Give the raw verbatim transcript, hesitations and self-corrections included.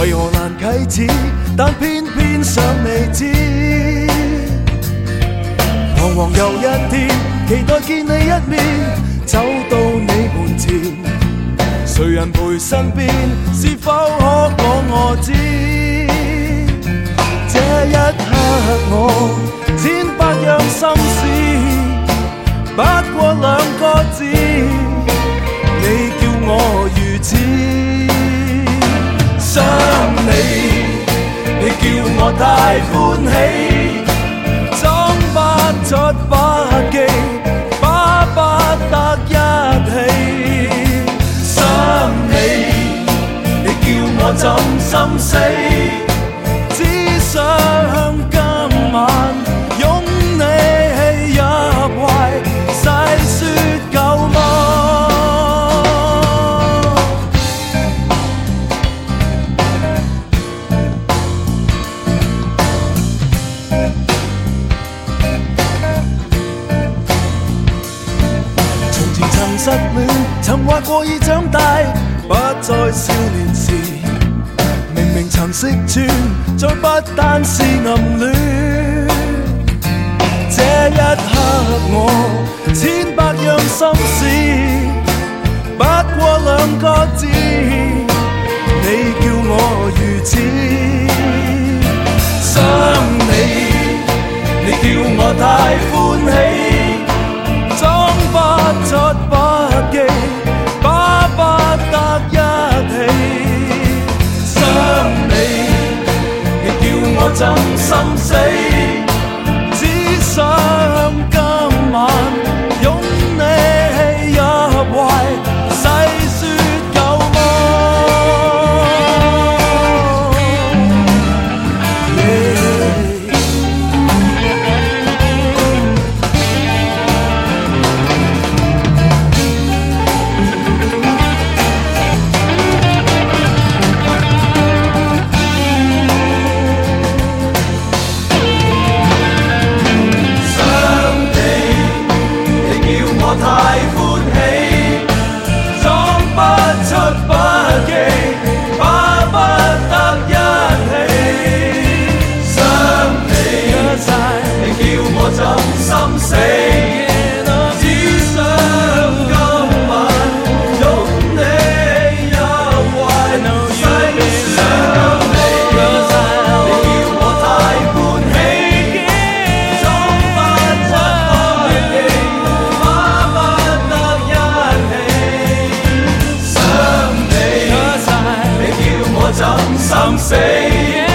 為何難啟齒，但偏偏想你知。彷徨又一天，期待見你一面，走到你門前，誰人陪身邊？是否可講我知？這一刻我千百樣心事，不過兩個字，你叫我如此想你，你叫我太歡喜，裝不出不羈，巴不得一起想你，你叫我怎心死，只想今晚擁你入懷，細說舊夢。從前曾失戀，曾話過已長大，不再少年時。明明曾識穿，再不單是暗戀。這一刻我千百樣心事，不過兩個字，你叫我如此想你，你叫我太歡喜，裝不出不羈，巴不得一起想你，你叫我怎心死，只想今晚擁你入懷，細說舊夢。太歡喜，裝不出不羈，巴不得一起想你，你叫我怎心死，只想今晚擁你入懷，細說你，你叫我太歡喜，裝不出不羈。怎心死？